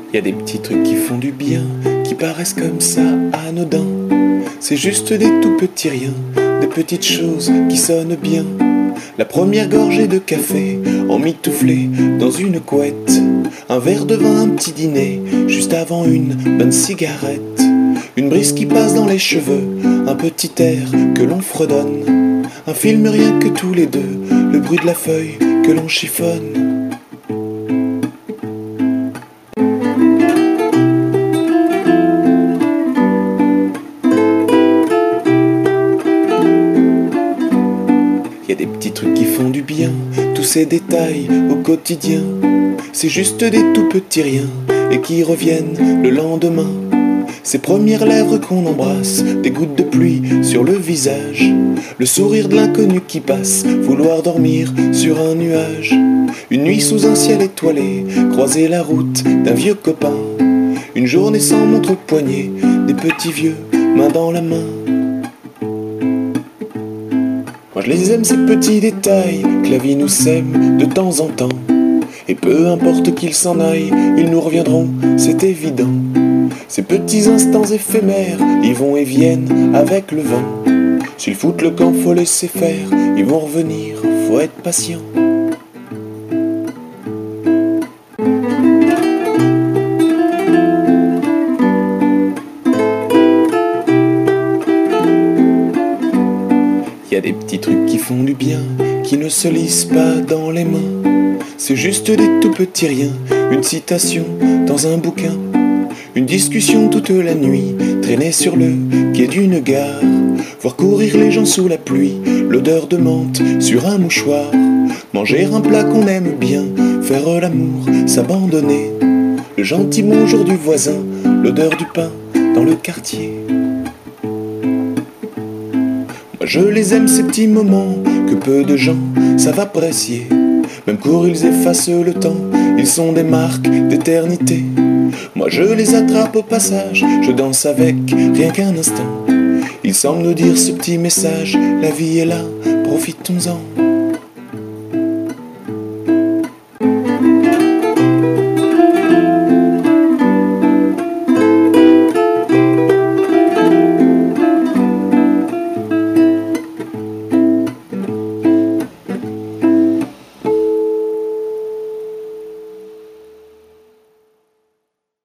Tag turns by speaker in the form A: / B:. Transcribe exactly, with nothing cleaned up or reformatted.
A: Y a des petits trucs qui font du bien, qui paraissent comme ça anodins. C'est juste des tout petits riens, des petites choses qui sonnent bien. La première gorgée de café, emmitouflée dans une couette. Un verre de vin, un petit dîner, juste avant une bonne cigarette. Une brise qui passe dans les cheveux, un petit air que l'on fredonne. Un film rien que tous les deux, le bruit de la feuille que l'on chiffonne. Y a des petits trucs qui font du bien, tous ces détails au quotidien. C'est juste des tout petits riens et qui reviennent le lendemain. Ces premières lèvres qu'on embrasse, des gouttes de pluie sur le visage. Le sourire de l'inconnu qui passe, vouloir dormir sur un nuage. Une nuit sous un ciel étoilé, croiser la route d'un vieux copain. Une journée sans montre au poignet, des petits vieux, main dans la main. Moi je les aime ces petits détails, que la vie nous sème de temps en temps. Et peu importe qu'ils s'en aillent, ils nous reviendront, c'est évident. Ces petits instants éphémères, ils vont et viennent avec le vent. S'ils foutent le camp, faut laisser faire, ils vont revenir, faut être patient. Y a des petits trucs qui font du bien, qui ne se lisent pas dans les mains. C'est juste des tout petits riens, une citation dans un bouquin. Une discussion toute la nuit, traîner sur le quai d'une gare. Voir courir les gens sous la pluie, l'odeur de menthe sur un mouchoir. Manger un plat qu'on aime bien, faire l'amour, s'abandonner. Le gentil bonjour du voisin, l'odeur du pain dans le quartier. Moi je les aime ces petits moments que peu de gens savent apprécier. Même court ils effacent le temps, ils sont des marques d'éternité. Moi je les attrape au passage, je danse avec rien qu'un instant. Ils semblent nous dire ce petit message, la vie est là, profitons-en.